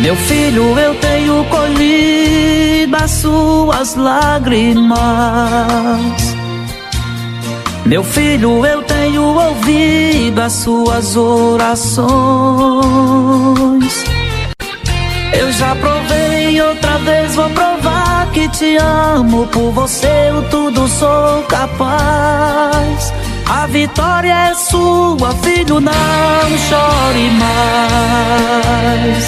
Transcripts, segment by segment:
Meu filho, eu tenho colhido as suas lágrimas. Meu filho, eu tenho ouvido as suas orações. Eu já provei, outra vez vou provar que te amo. Por você eu tudo sou capaz. A vitória é sua, filho, não chore mais.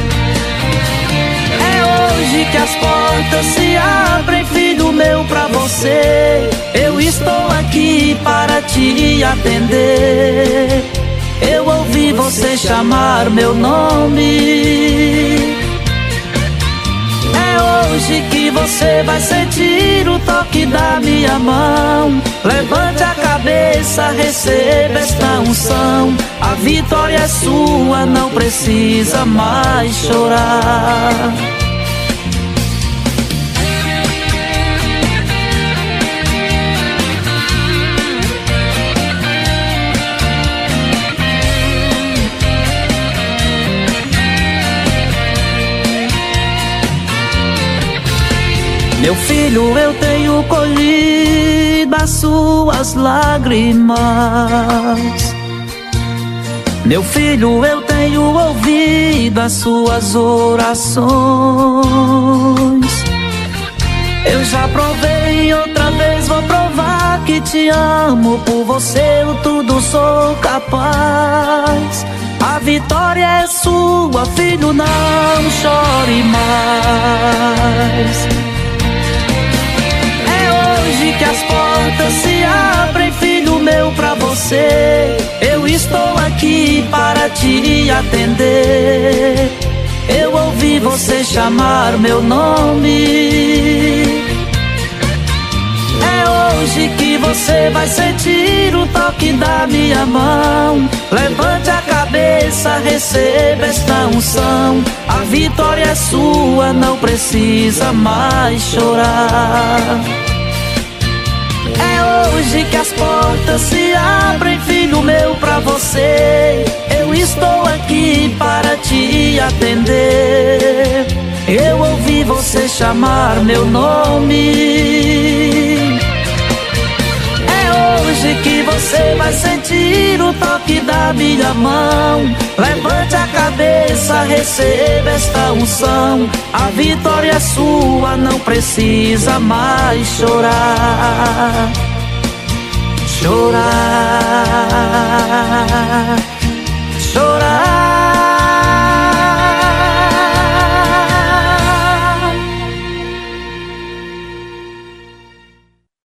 É hoje que as portas se abrem, filho meu, pra você. Eu estou aqui para te atender. Eu ouvi você chamar meu nome. É hoje que você vai sentir o toque da minha mão. Levante a cabeça, receba esta unção. A vitória é sua, não precisa mais chorar. Meu filho, eu tenho colhido as suas lágrimas. Meu filho, eu tenho ouvido as suas orações. Eu já provei, outra vez vou provar que te amo. Por você eu tudo sou capaz. A vitória é sua, filho, não chore mais. Hoje que as portas se abrem, filho meu, pra você. Eu estou aqui para te atender. Eu ouvi você chamar meu nome. É hoje que você vai sentir o toque da minha mão. Levante a cabeça, receba esta unção. A vitória é sua, não precisa mais chorar. É hoje que as portas se abrem, filho meu, pra você. Eu estou aqui para te atender. Eu ouvi você chamar meu nome. É hoje que você vai sentir o toque da minha mão. Levante a cabeça, receba esta unção. A vitória é sua, não precisa mais chorar. Chorar.